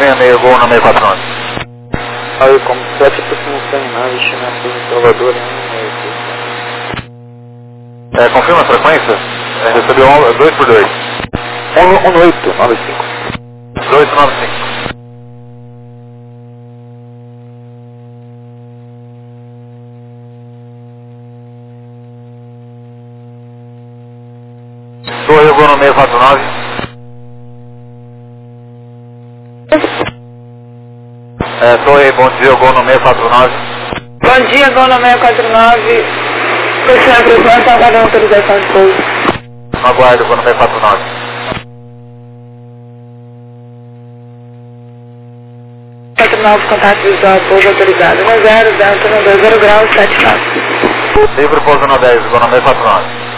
66, gol no 649. Aí, como 7 aproximação em nave, China em Salvador, Confirma a frequência? Recebeu 2 por 2. 1895. 1895. Torre, gol no 649. Torre, bom dia, gol no 649. Bom dia, gol no 649. Continua a aproximação, aguardando autorização de pouso. Aguardo, gol no 649. 49, contato visual, pouso autorizado. 10, delta, 20 graus, 79. Livre pouso no 10, gol no 649.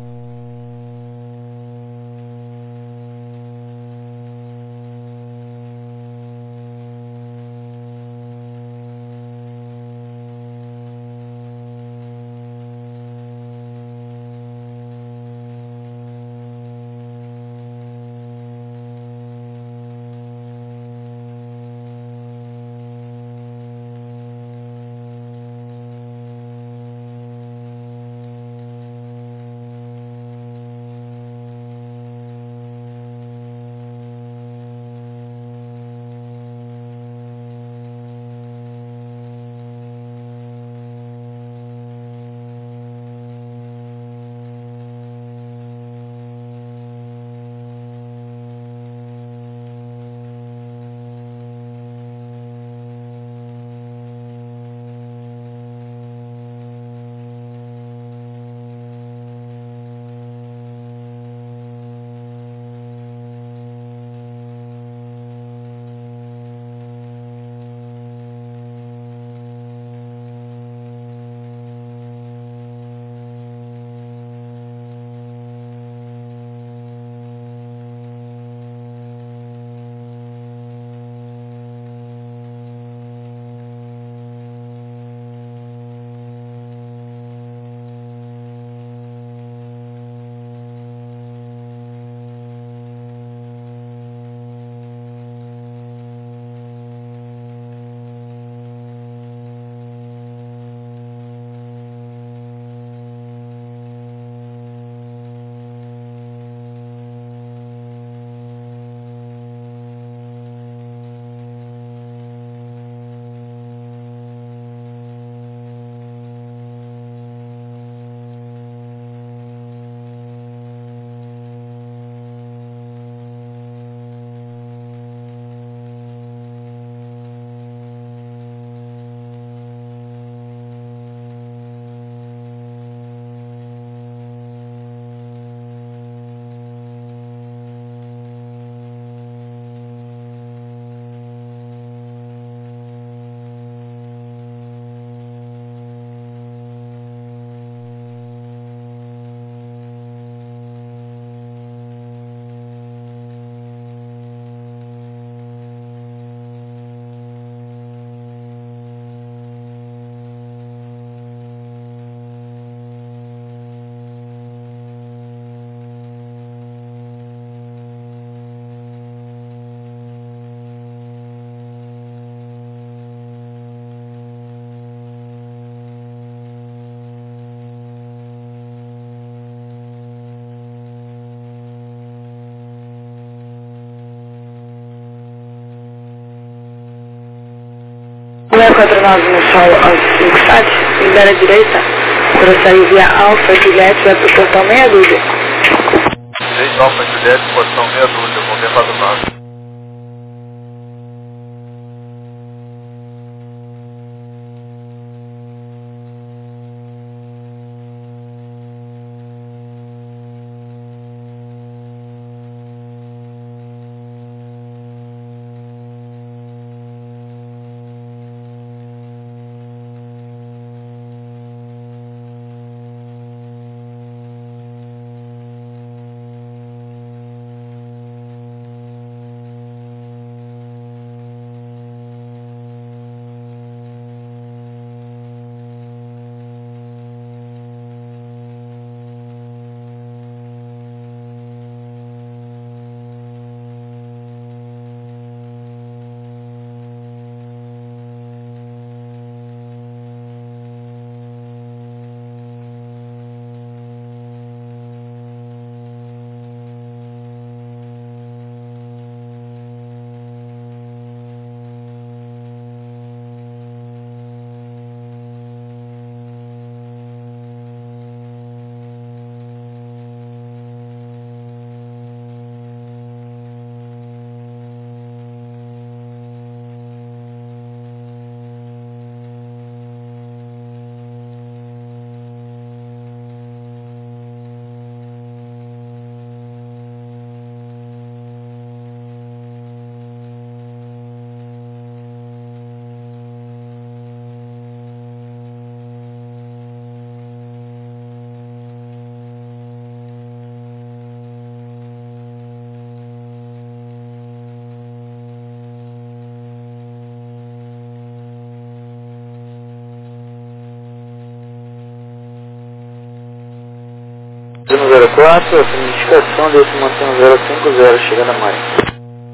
O 649 no sol aos 57, libera a direita, para sair via Alfa Juliette, vai para o portão meia dúzia. Direito Alfa Juliette, portão meia dúzia, gol 649. 4, essa indicação desse mantém 050, chegando a mais.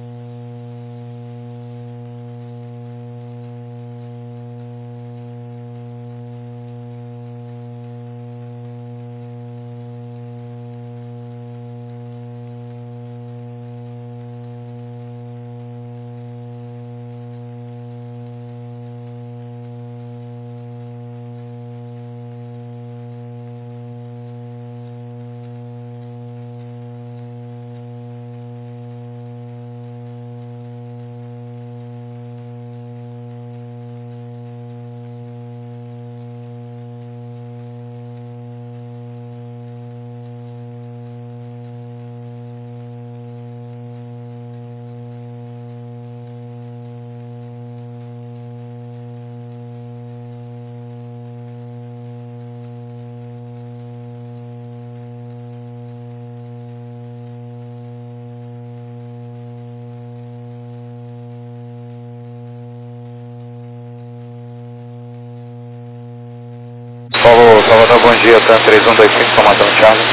Falou, Salvador, bom dia, tá 3125, formação Charlie.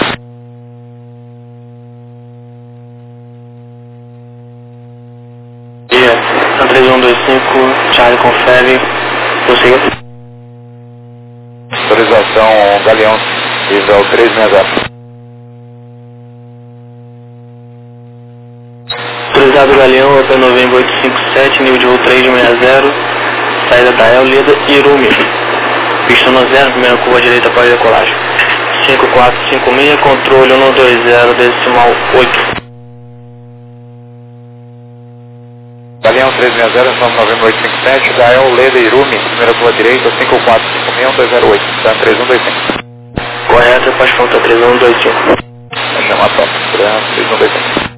Bom dia, tá 3125, Charlie confere, prossiga. Autorização Galeão, nível 360. Autorizado Galeão, Hotel Novembro 857, nível de voo 360, saída da El Leda Irumi. Pista no 0, primeira curva direita para decolagem. 5456, controle 120, decimal 8. Galeão 360, nome Novembro 857, Gael Leda Irumi, primeira curva direita, 5456-1208, tá 3125. Correto, faz falta 3125. Vai chamar a top, 3125.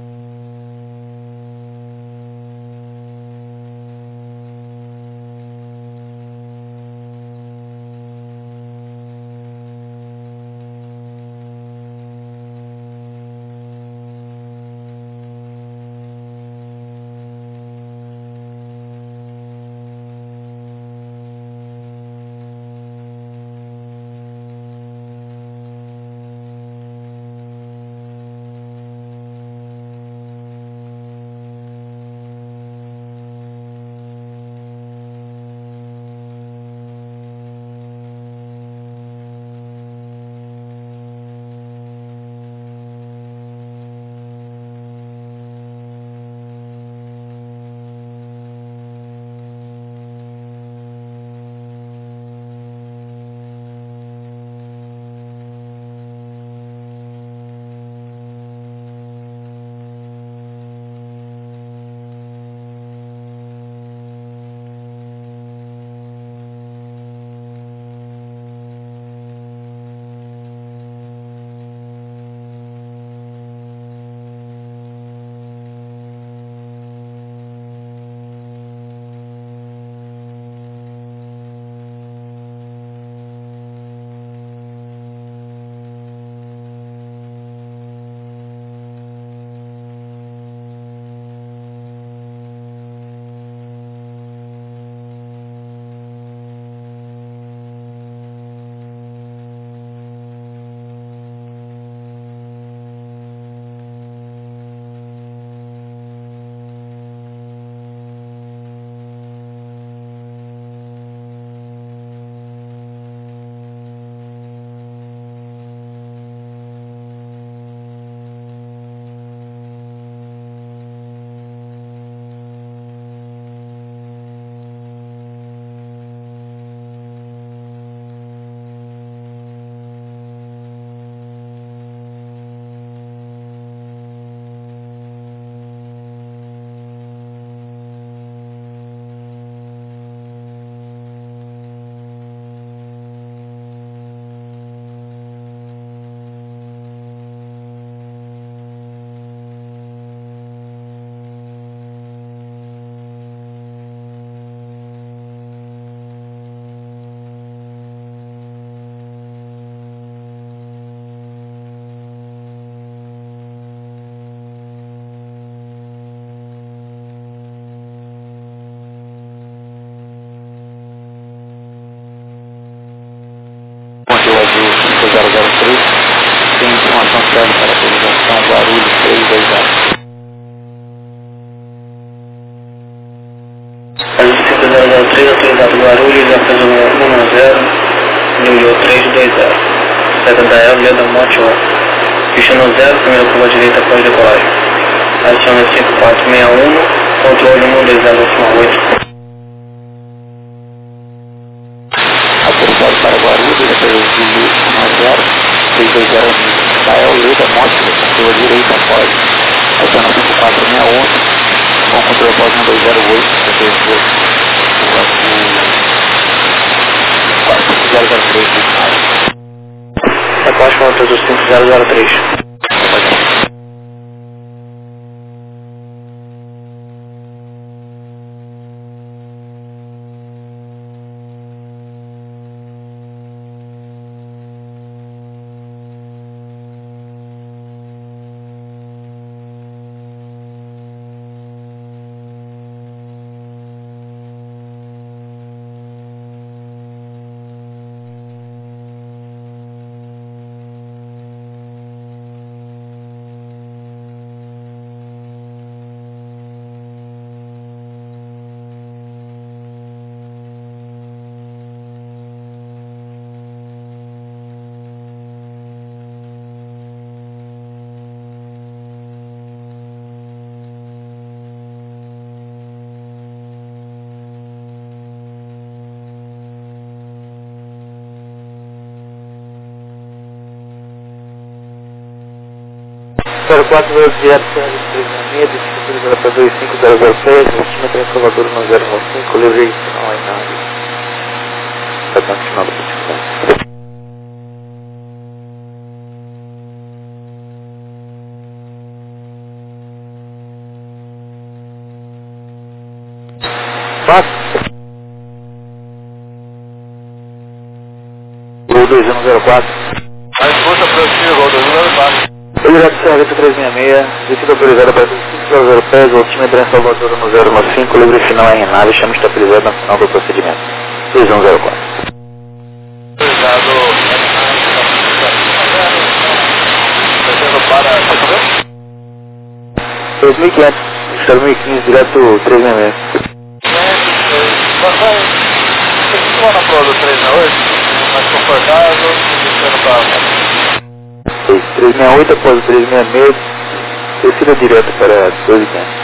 nível 320. Saída da El, Leda, Monte 1. Pista no 0, primeira curva direita após decolagem. Adicione 5461, controle 120,8. Autorizado para Guarulhos, depois de 0, 320 da El, Leda, Monte, curva direita após. Adicione 5461, com controle após 1208, depois do 4003 de maio. Após contas do 5003. Para 4 vezes direto, 366, distribuído para 25006, investimento em Salvador no 015, livre não é nada. Está final do participante. Fácil. O 2104. A escuta prossiga, o 2104. Direto serviço 366, descida autorizada para 250 pés, ultimate em Salvador no 015, livre final é Renave, chama estabilizado no final do procedimento. 2104. Autorizado, descendo para... 2500, 2015, direto 366. Continua na prova do 368, mais confortável, descendo para... 368 após o 366, descida direto para 2500.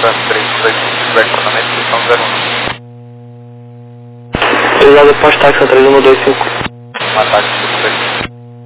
França 3, feedback tratamento, questão 01. Obrigado, pós-taxa 3125. Um ataque de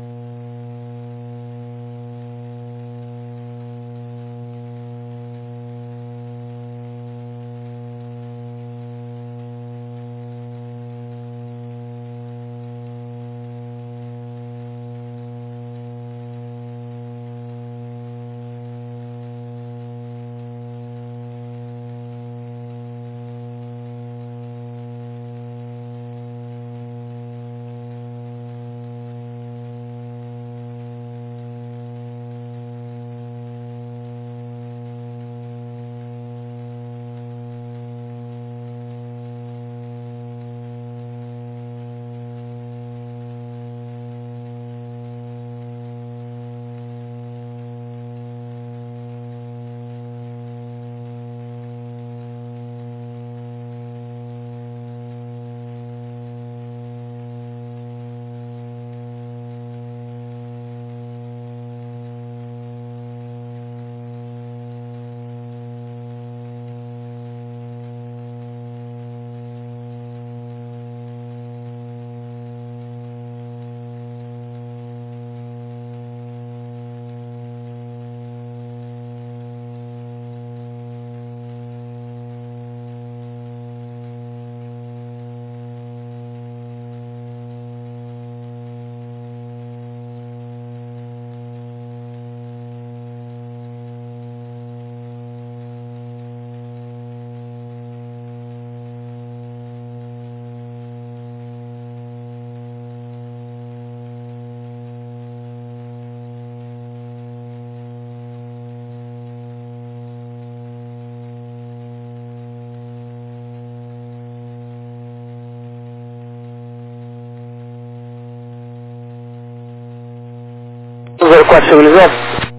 Quatro civilizado?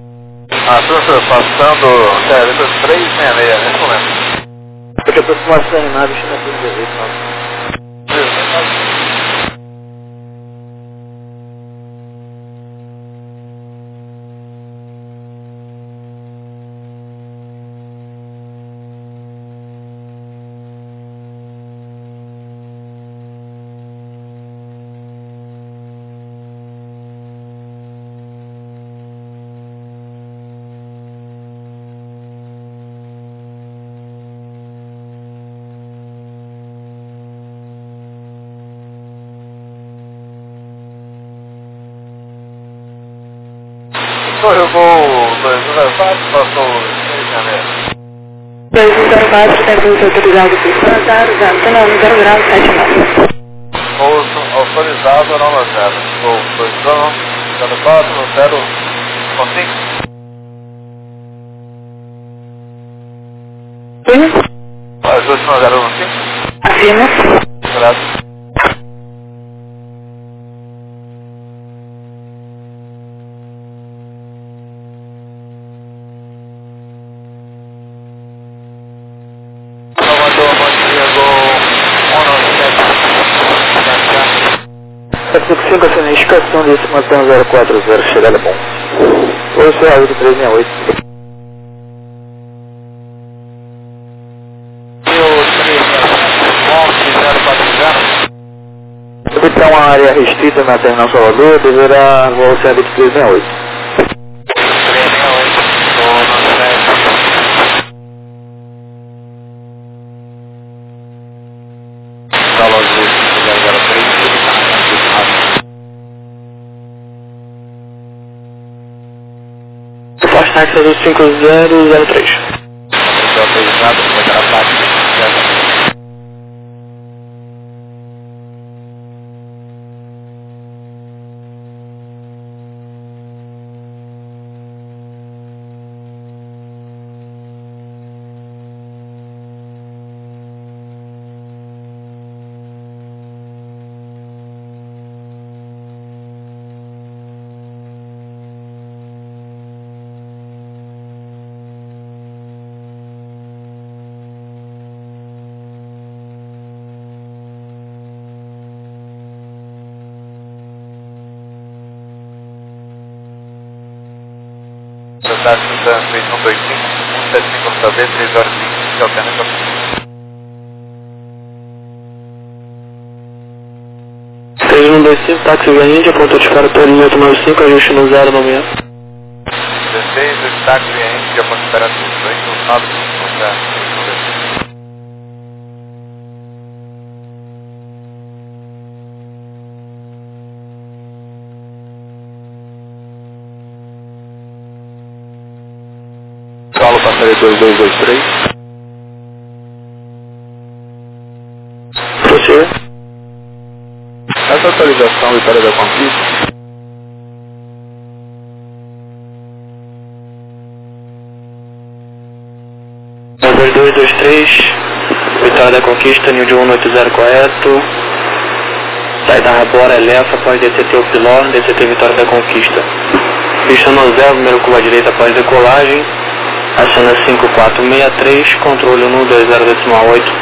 França passando Delta 366, nesse momento. Porque a aproximação em nave China 318, Eu vou 204, passou 6 de janeiro. 204, tem autorizado por 0 grau 79. Autorizado não 0. Vou 204 no 0 com 5. Sim? As 2 no 0 com 5. Afirma. Graças. Fica sendo a indicação de estimação 040, chegada bom. Hoje é a 8368. Evitar uma área restrita na terminal Salvador, deverá voar ser a 2368. Taxa do 5003. táxi do trânsito 125, 175 no saber, 3 horas e 20, alternativa. 3125, táxi Via Índia, ponto de espera Torinho 895, ajuste no 0 no meio. 16, táxi Via Índia, ponto de espera Torinho 895, Paulo, passaria 2223. Prossiga. Essa atualização Vitória da Conquista, 2223, Vitória da Conquista, New de 180 correto. Saída Rabora, Elefa, após DCT o Pilor, DCT Vitória da Conquista. Pista no 0, primeiro curva à direita após decolagem. Aciona 5463, controle 120.8.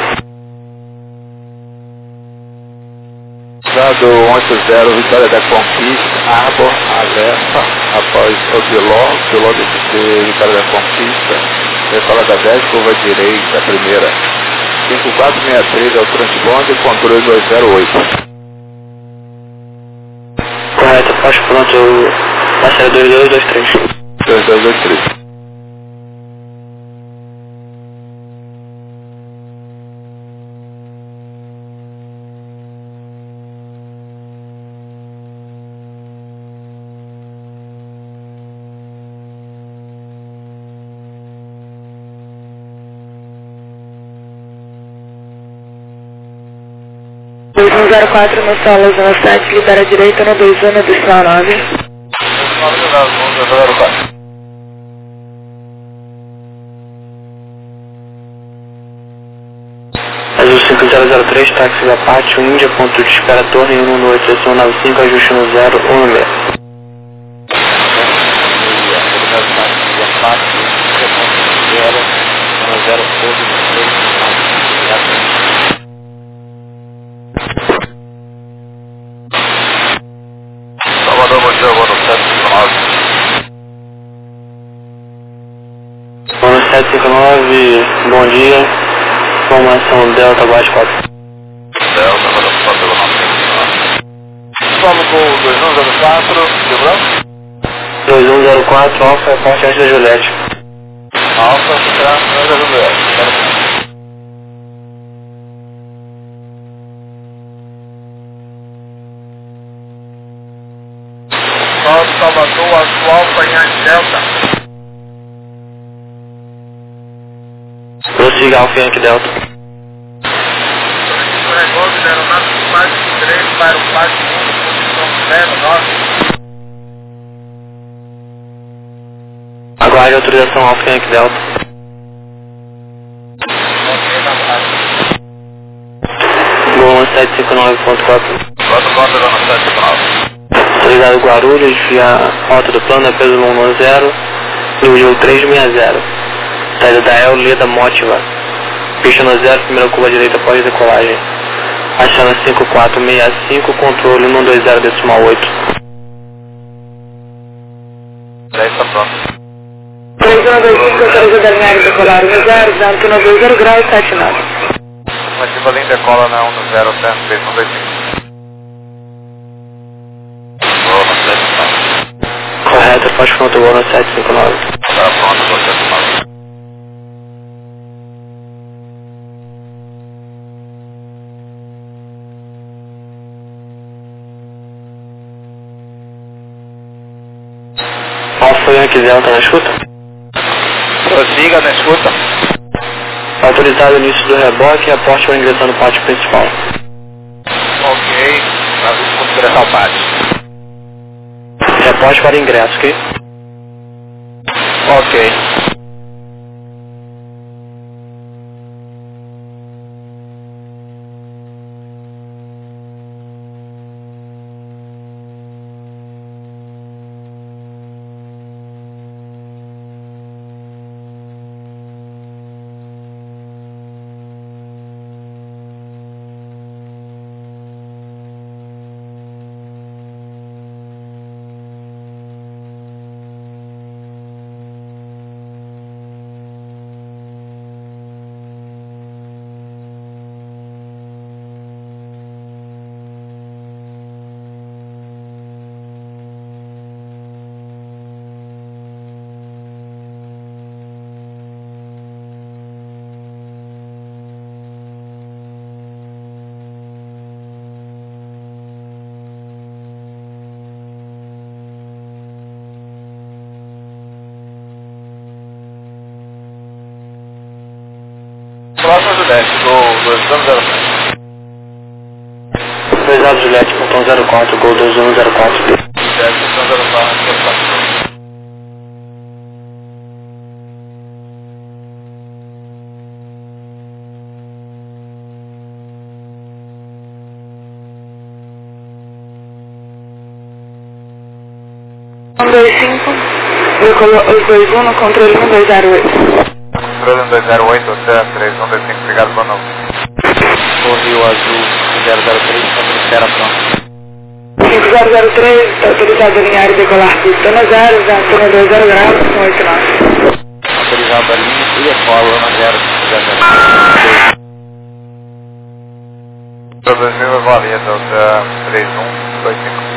dado 180 Vitória da Conquista, Arbor, Alefa, após o Piló DCT Vitória da Conquista, Escola da 10, curva direita, primeira. 5463 é o transbonde, controle 208. Correto, faz pronto, passaria 2223. 2223. no 4 Zona 7, libera a direita no 21 do sinal 9. Azul 5003, táxi da Pátio, Índia, ponto de espera Torre 118, estação 95, ajuste no 0, 16. Salvador, bom dia, vou no 759. Vamos 759, bom dia. Informação Delta Guard 4. Delta, vou no pelo 9. Vamos com o 2104, de branco? 2104, Alfa, parte antes da Juliette. Alfa, França, Juliette. Salvador, atual, Panhães Delta. Prossiga Alfa Yankee Delta. Negócio da aeronáutica Paz 3 para o Paz 1, posição 09. Aguarde autorização Alfa Yankee Delta. Ok, na base. Gol 759.4. Quanto conta da 759? Autorizado Guarulhos, via rota do plano, peso 110, nível 360. Saída da El Leda Motiva. Pista no 0, primeira curva direita após decolagem. Aciona 5465, controle 120.8. Já está pronto. 3125, autoriza da linha decolar no 0, vento no 20 graus 79. Estimativa linha decola na 10, centro, 625. Correto, faz pronto, voo no 759. Tá pronto, vou 759. Alfa Yankee Delta na escuta. Prossiga na escuta. Autorizado o início do reboque e aporte para ingressar no pátio principal. Ok, vamos ingressar ao pátio. Reporte para ingresso, ok? Ok. Teste, Gol 2104. 2 Juliette, ponto 04, Gol 2104. Teste 2104. Os 21 no controle 1208. Controle 1208, Oceano 3125, obrigado, boa noite. O Rio Azul 003, contra Serra pronto. 5003, está autorizado a alinhar e decolar pista na 0, já antena 20 graus, com 89. Autorizado a linha e decola na 0. 2000, Valeta, Oceano 3125.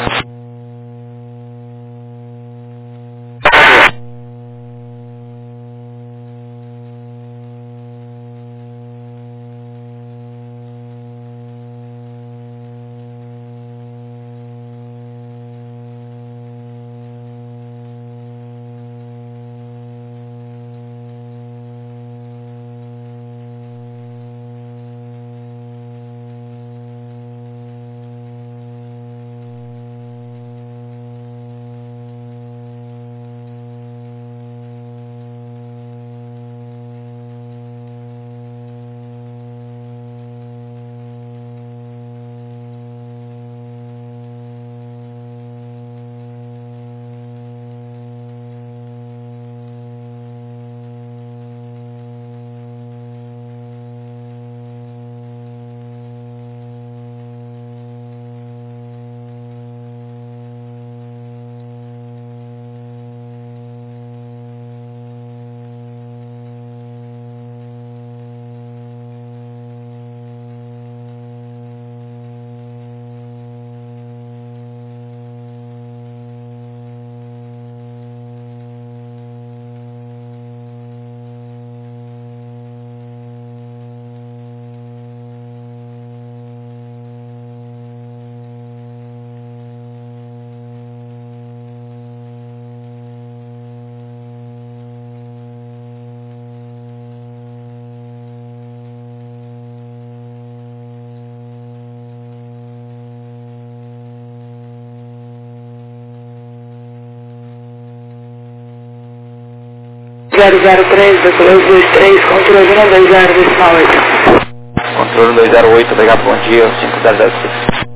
decolou 23, controle 120, decimal 8. Controle 208, obrigado, bom dia, 5006.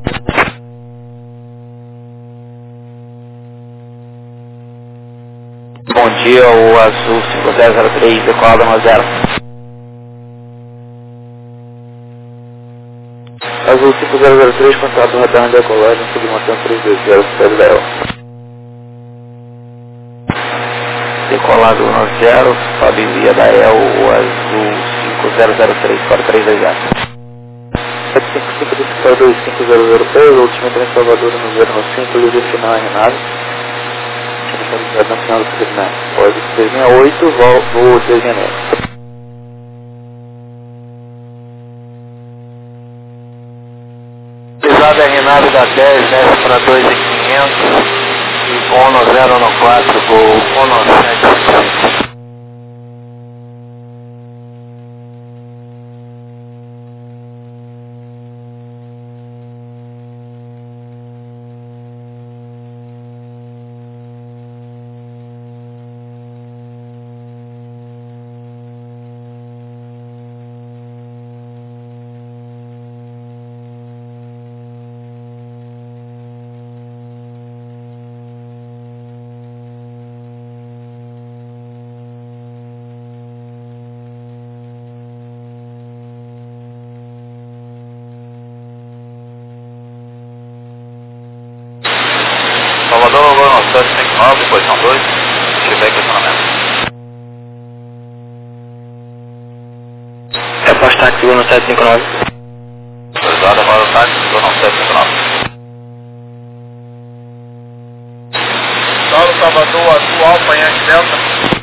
Bom dia, o Azul 5003, decolado na 0. Azul 5003, contato retorno de decolagem, submoção 320, Del. Decolado no 0, sobe via da EL, o Azul 5003, 4320. 755 do 5003, ultimamente em Salvador no 05, livre final a Renado. Na final do Fernando. Pode 368, voo 3 de janeiro. Pisada é Renado da 10, desce para 2.500 e Bono 014, Gol Bono 7. Salvador, Bono 759, posição 2, se tiver questionamento. É Postax Bono 759. Autorizado para o táxi, Bono 759. Salvador, Azul, Alfa, Yankee Delta.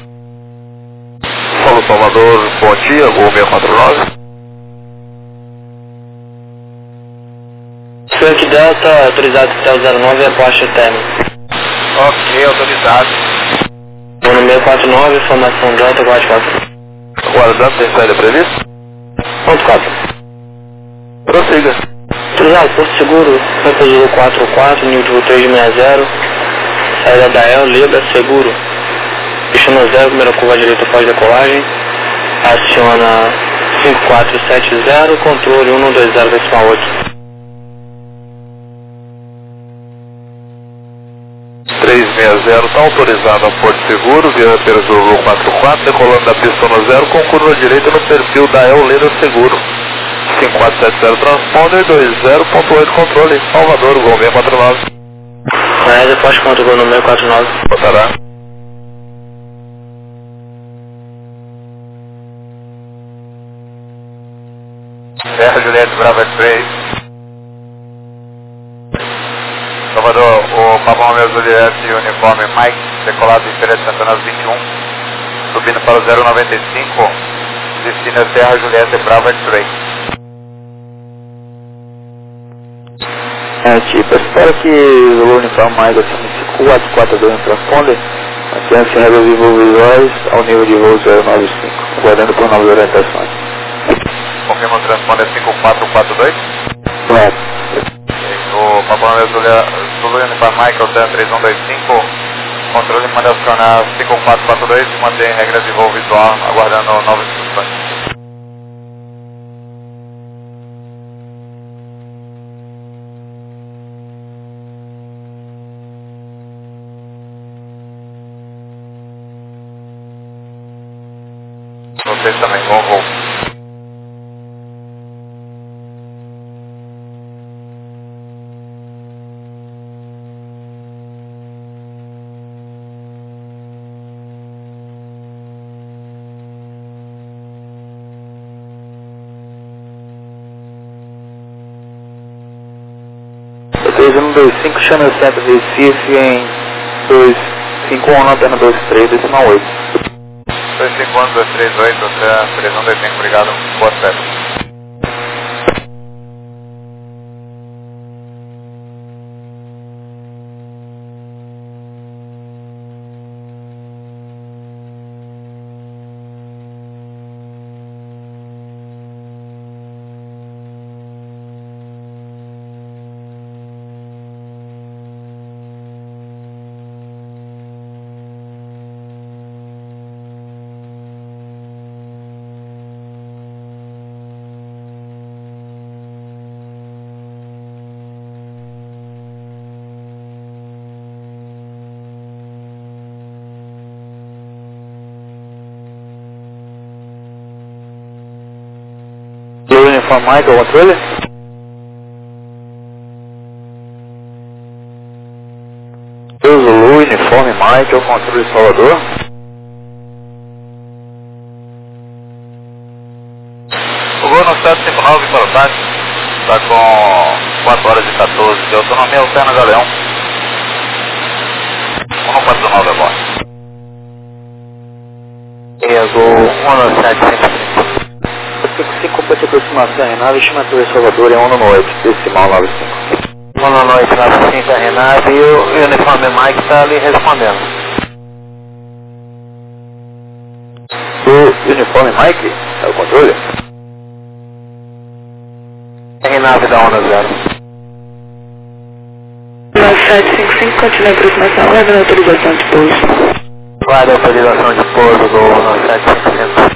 Salvador, bom dia, Gol 649. Yankee Delta, autorizado Hotel 09, Aposta Térmica. Ok, autorizado. Bono 649, formação Delta 44. Aguardando, tem saída prevista? Ponto 4. Prossiga. Cruzado, Porto Seguro, Santa Zulu 44, nível de voo 360, saída da El, Leda, seguro. Pistão 0, primeira curva à direita após decolagem. Aciona 5470, controle 120,8. 360, está autorizado a Porto Seguro, via Zulu 44, decolando da pista no 0, com curva direita no perfil da El Leda Seguro. 5470 transponder, 20.8 controle, Salvador, Gol 649. Maésia, pós conta, Gol número 649. Botará. Serra Juliette, Brava 3. Salvador, o Papa Romeo Juliette, uniforme Mike, decolado em Feira de Santana 21, subindo para o 095, destino é Serra Juliette, Brava 3. Tipo, espero que o uniforme mais acima de 5442 no transponder, mantenha Sierra do voo visuais ao nível de voo 095, aguardando por novas orientações. Confirma o transponder 5442? Correto. O Papa Romeo Zulu uniforme Mike, o 3125, controle manda acionar 5442 e mantém regras de voo visual, aguardando novas instruções. Vocês também, bom voo. Hotel 125, Channel Center Recife em 251, lanterna 23, decimal 8. 251, 238, até 3125, obrigado, boa tarde. Uniforme Michael, controle? Zulu, uniforme Michael, controle Salvador. O Gol no 759 para o táxi, está com 4 horas e 14 de autonomia, alterna Galeão. 149 é bom. Gol 175. 55 completa aproximação Renave, estimatura Salvador é 1 no 8, decimal 95. 1 no 8, 95 a Renave e o uniforme Mike está ali respondendo. O uniforme Mike é o controle? A Renave da 1 no 0. 9755, continua a aproximação, leva a autorização de pouso. Guarda a autorização de pouso do 9755.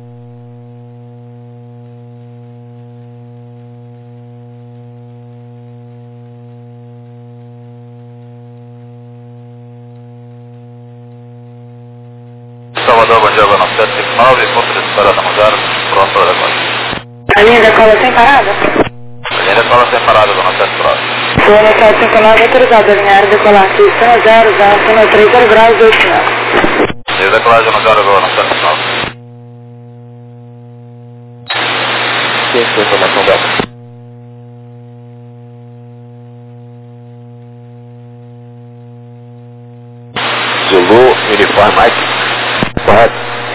Salvador, bom dia, Gol 759, ponto de espera da Mudara, pronto para agora. A linha da cola sem parada? A linha da cola separada, Gol 759. Gol 759, autorizado a linha aérea decolar pista 0, acima 30 graus, 2 sinal. Linha da colagem no 0, Gol 759. Sim, sim, informação dela. Zulu, uniforme Mike. Correto.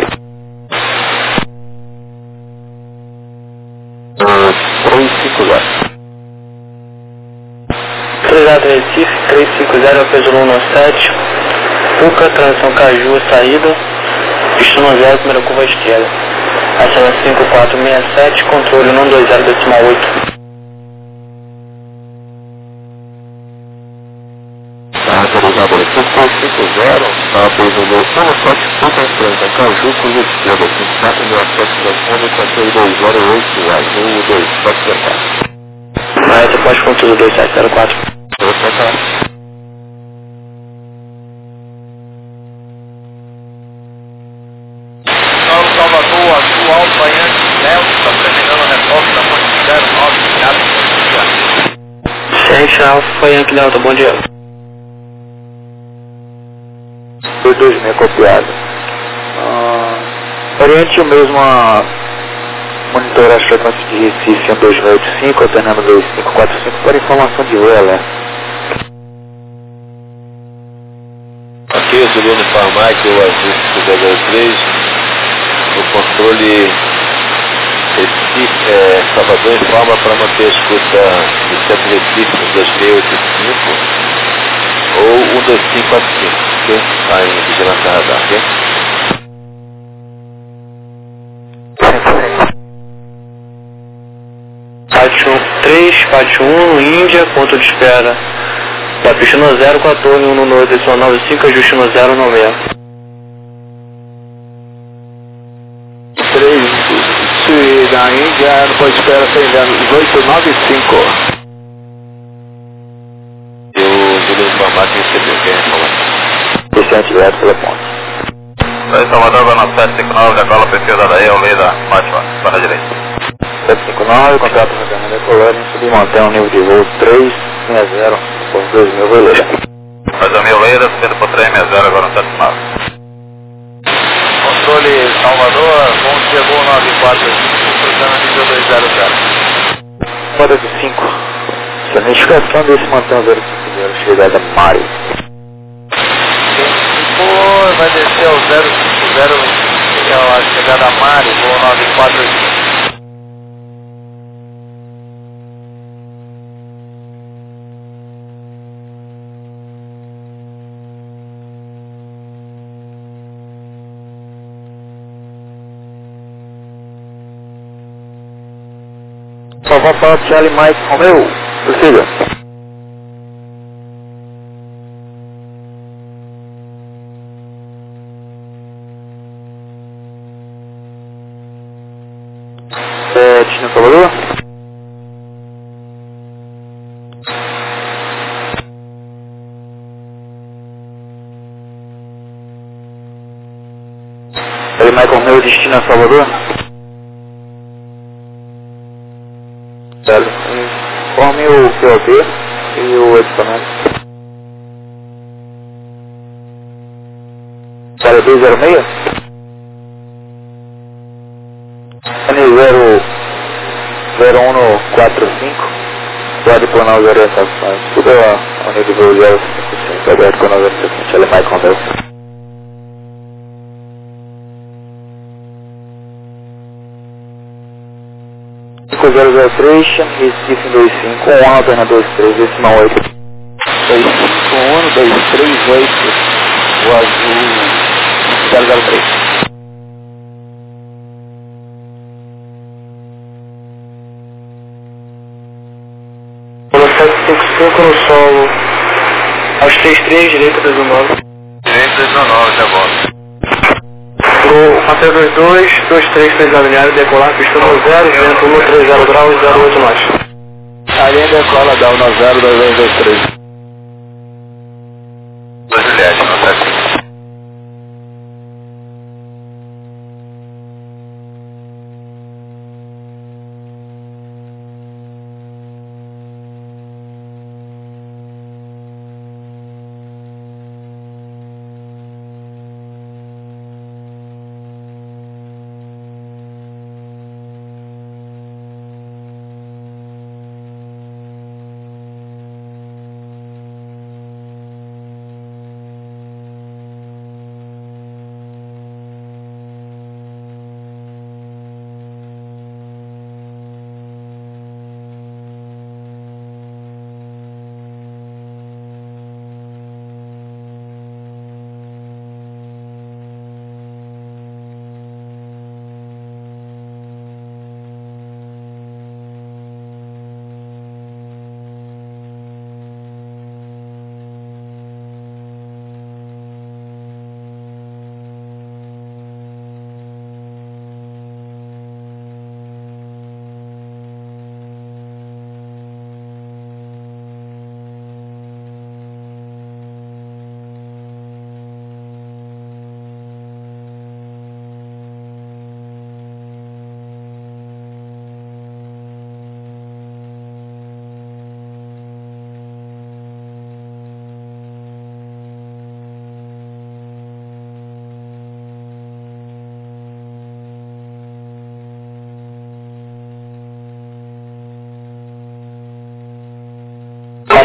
350. Cruzado Recife, 350, peso 117. Puca, transição Caju, saída. Pistão 0, primeira curva à esquerda. Acima 5467, controle 120,8. Autorizado 550, está apoiando como só que fica em frente a Caju, cruz esquerda, 54 mil aspectos da fome, controle 208, azul 2704. Maestro, pode contudo 2704. 274. Salvador, azul, Alfa, Yankee, Léo, está terminando a resposta da ponte 09, obrigado. Ciência Alfa, Yankee Delta, bom dia. 26 copiado. Oriente o mesmo a monitorar as frequências de Recife 12085, alternando 2545 para informação de voo alerta. Aqui, Juliano Farmac, o azul 503, o controle Recife, Salvador informa para manter a escuta do centro Recife 2685 ou 12545, ok? Está em vigilância radar, ok? Pátio 3, Pátio 1, Índia, ponto de espera. Da pista no 0 com a torre 1 no 895, ajuste no 096. 3, Sui da Índia, no ponto de espera 895. Juliano Farmac recebeu, ok? Informação. Vicente Guedes, telefone. Oi, Salvador, vai no 759, decola perfil da Daí, Almeida, Fátima, para a direita. 759, contrato com a Fernanda Colônia, subir manter um nível de voo 360, por 2000, beleza. Faz a 1000 Leira, subindo por 360, agora no 79. Controle Salvador, bom dia, voo 945, cruzando nível 200. Roda de 5. Planificação desse mantém 050, chegada Mari. Vai descer ao 050, que é a chegada Mari, voo 945. Salvão para Charlie Mike Romeu, prossiga. Destino Salvador. Charlie Mike Romeu, destino a Salvador. Informe o POB e o equipamento. Para 206? N00145, pode planar as orientações. Tudo ao nível do 055, aberto com 960, ele mais conversa. Com 003, Recife 25, 1 alterna 23, decimal 8. 251, 238, o azul 003. Pelo 755 no solo, aos 33, direita 219. Direito 219, já volto. O Matheus 22, 233 alinhado, decolar, pista no 0, vento 130 graus, 08 nós. Além decola, dá 10, 2223. Juliette, no 75.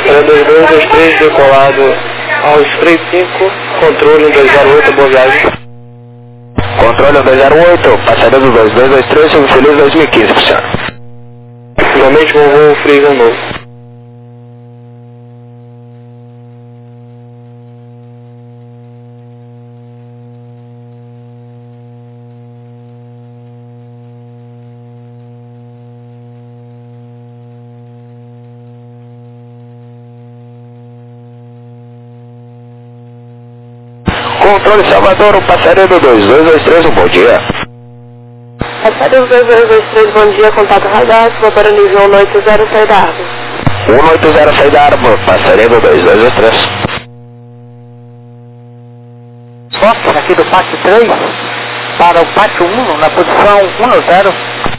Passaria 2223, decolado aos 35, controle 1208, boa viagem. Controle 1208, passaria do 2223, sobre feliz 2015, pro senhor. Finalmente vou voo freezão novo. Controle Salvador, o passaria do 2223, bom dia. Passaria do 2223, bom dia, contato radar, para nível 180, sair da árvore. 180, sair da árvore, passaria do 2223. Fox aqui do pátio 3, para o pátio 1, na posição 10.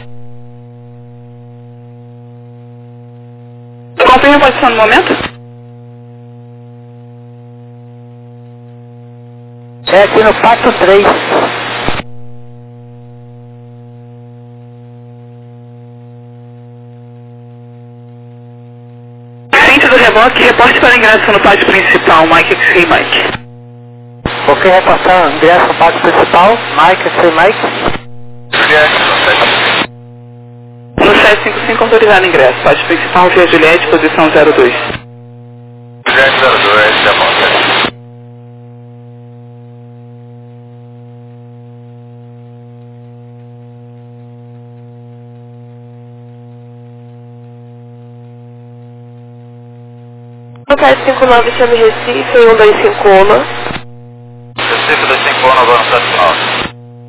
Confirma a posição no momento? É aqui no pátio 3. Frente do reboque, reporte para ingresso no pátio principal, Mike X-Ray Mike. Ok, repassar ingresso no pátio principal, Mike X-Ray Mike. No 755 autorizado ingresso, pátio principal, via Juliette, posição 02. Juliette 02, já bom. No 759, chame Recife, 1251. Recife 251, agora no 79.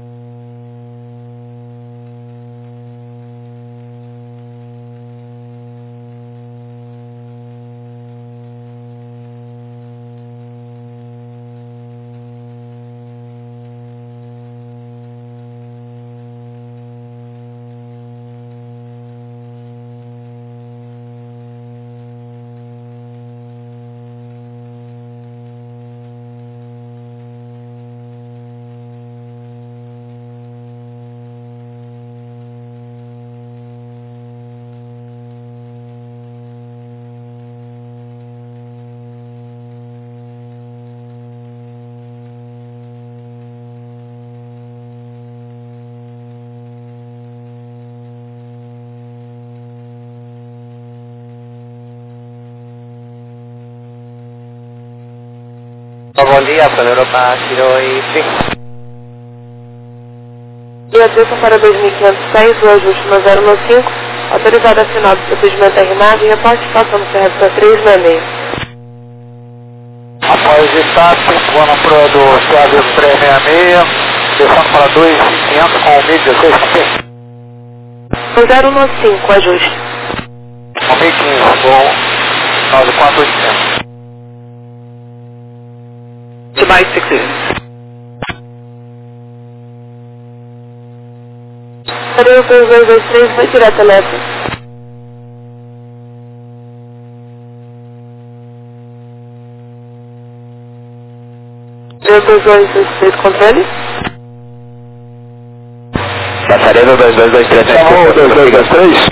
Bom dia, para Europa, Kiro e Sim. Dia 13 para 2506, o ajuste no 015, autorizado a final do procedimento terminado e reporte passando para 366. Após estático, vamos para do Suave 366, descendo para 2.500 com o 1016, ok? No 015, ajuste. Com 1015, com 9480. To bicycle. Passaria 2223, vai direto a Lepo. Passaria 2223, controle. Passaria do 2223, chamou o 2223?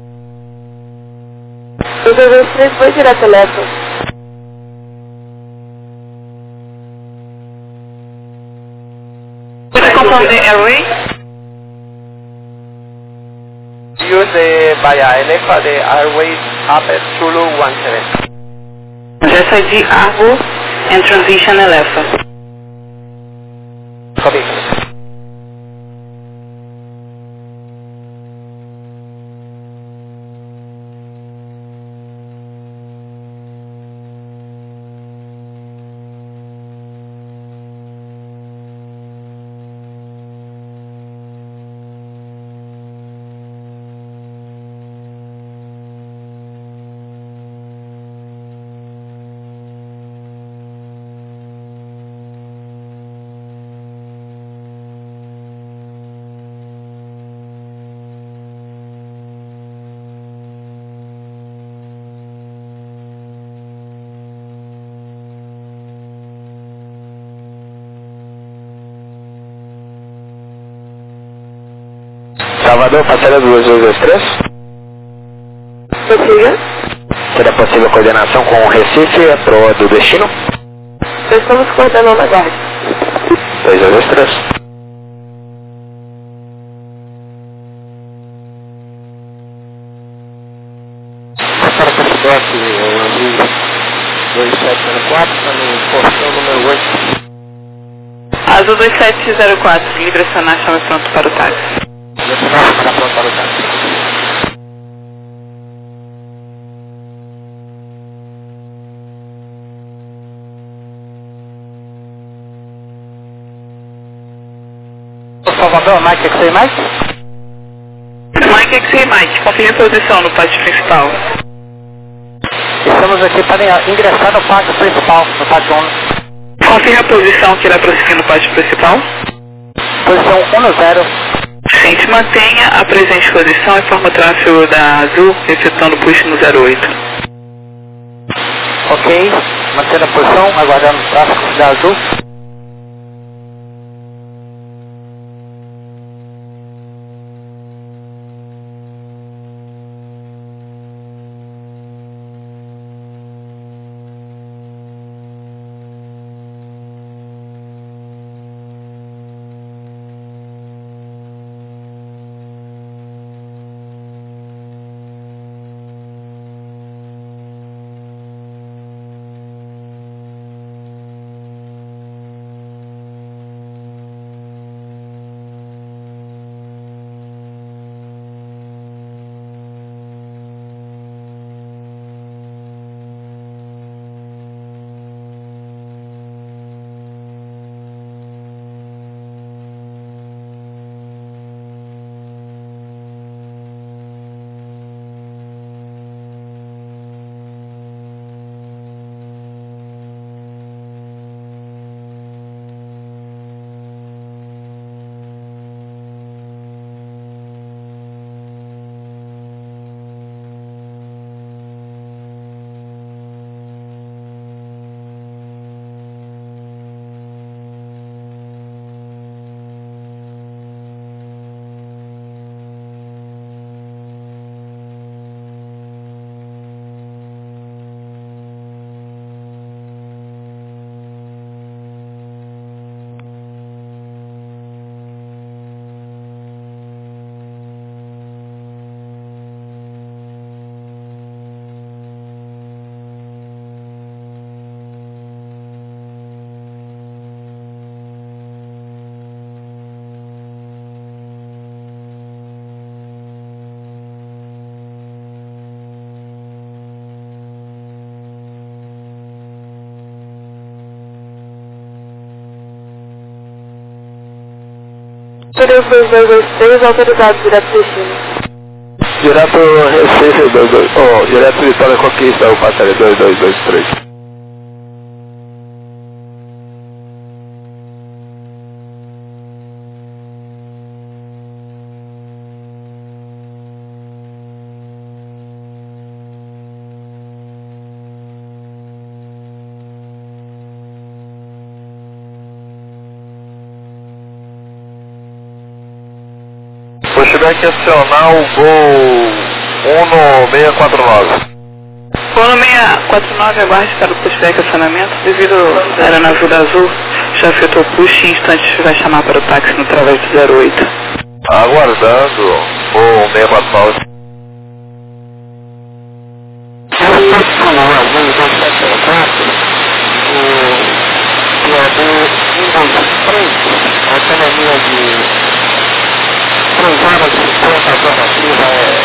2223, vai direto a Lepo. Você confirm the airway? Use the via Elefa, the airway up at Zulu 17. SID Arvo and transition Elefa. Copy. Salvador, passaria do 2223? Prossiga. Seria possível coordenação com o Recife pro do destino? Estamos coordenando agora. 2223. Para Caçador aqui, o Azul 2704, está no portão número 8. Azul 2704, livre acionar, chama pronto para o táxi. Está pronto para o táxi. Salvador, Mike XA Mike? Mike XA Mike, confirme posição no pátio principal. Estamos aqui para ingressar no pátio principal, no pátio 1. Confirme a posição que irá prosseguir no pátio principal. Posição 10. Sim, se mantenha a presente posição e forma o tráfego da Azul, efetuando push no 08. Ok, manter a posição, aguardando o tráfego da Azul. Seria 2223, autorizado direto destino. Direto Recife, direto Vitória Conquista, o passaria 2223. Se eu tiver que acionar o voo 1649. Voo 649, aguarde para o pushback acionamento. Devido à aeronave da Azul, já efetuou push e em instantes vai chamar para o táxi no através do 08. Aguardando, voo 649. Autonomia de 3 horas e 50 alternativa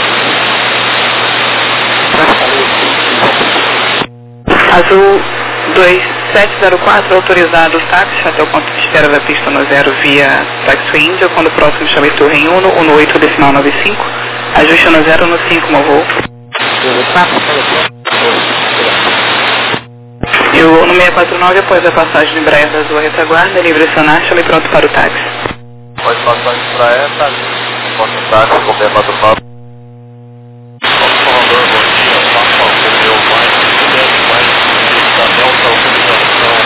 Azul 2704, autorizado o táxi até o ponto de espera da pista no 0 via Taxi Índia, quando o próximo chame torre em Uno, ou no 8 decimal 95, ajuste no 0 no 5, meu voo. E o Uno 649, após a passagem de Embraer da Azul retaguarda, livre acionar, chame pronto para o táxi. Pode passar de Embraer, tá ali. Posso táxi com 649. Salvador, bom dia. Passa o meu mais da Delta Organização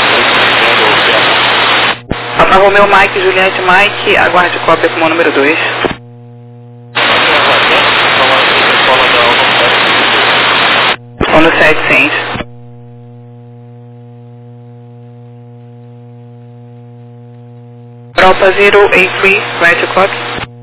480. Papa Romeu Mike, Juliette Mike, aguarde cópia como número 2. no 7 Saint. Europa 083, right to clock.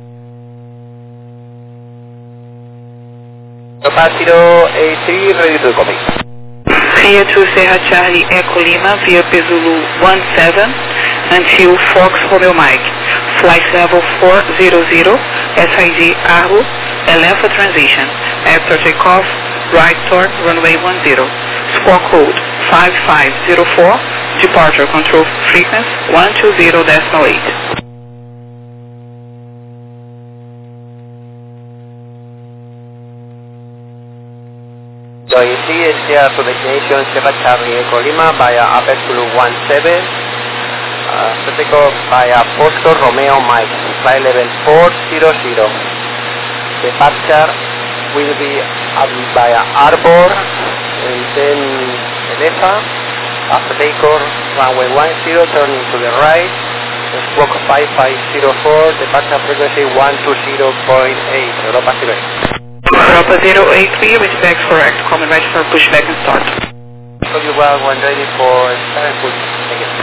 Europa 083, ready to copy. Clear to Serra Charlie Echo Lima via Pesulu 17 until Fox Romeo Mike. Flight level 400, SID Arlo, Elefa transition. After takeoff, right turn, runway 10. Squawk code 5504, departure control frequency 120.8. So you see is here to destination Sierra Charlie Echo Lima via Apex Blue 17, takeoff via Foxtrot Romeo Mike, flight level 400. Departure will be via Arbor and then Elefa. After takeoff, runway 10, turning to the right, squawk 5504, departure frequency 120.8, Europa 08. Europa 083, respect correct. Comment right for pushback and start. So you are one ready for 7 push. Thank you.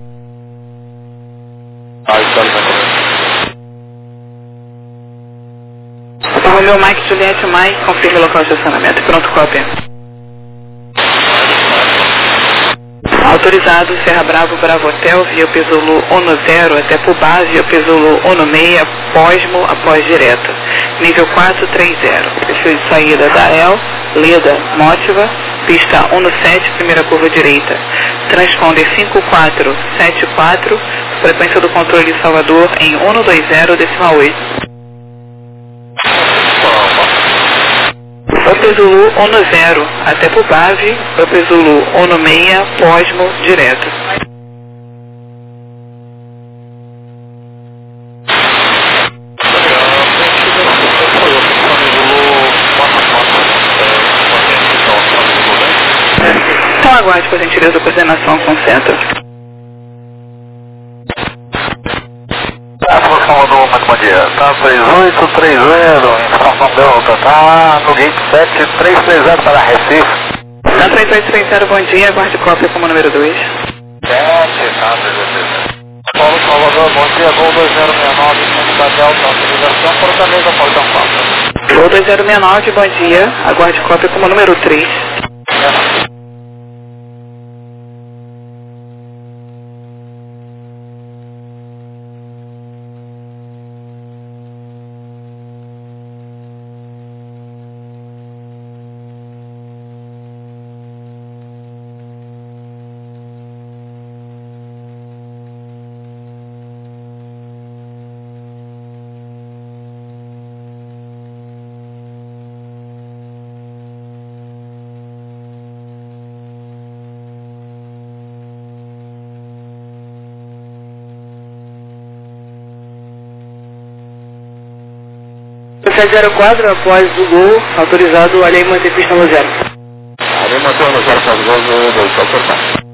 Romeo Mike, Juliette Mike, confirme o local de estacionamento. Pronto, cópia. Autorizado Serra Bravo, Bravo Hotel, via Pesulu 10 até Pubá, via Pesulu 16, Posmo, após direta. Nível 430. Perfil de saída da El, Leda, Mótiva, pista 17, primeira curva direita. Transponder 5474, frequência do controle de Salvador em 120,8. Pesulu 10 até Pubave, Pesulu 16, Posmo, direto. Então aguarde, por gentileza, a coordenação com o centro. Salvador, muito bom dia. Tá 3830, informação Delta, tá no gate 7330 para Recife. Tá 3830, bom dia, aguarde cópia como número 2. 7, tá 330. Paulo Salvador, bom dia, voo 2069, centro da Delta, autorização, Fortaleza, Portão 4. Voo 2069, bom dia, aguarde cópia como número 3. Café 04, após o gol, autorizado, além de manter pista no 0. Além de manter no 0,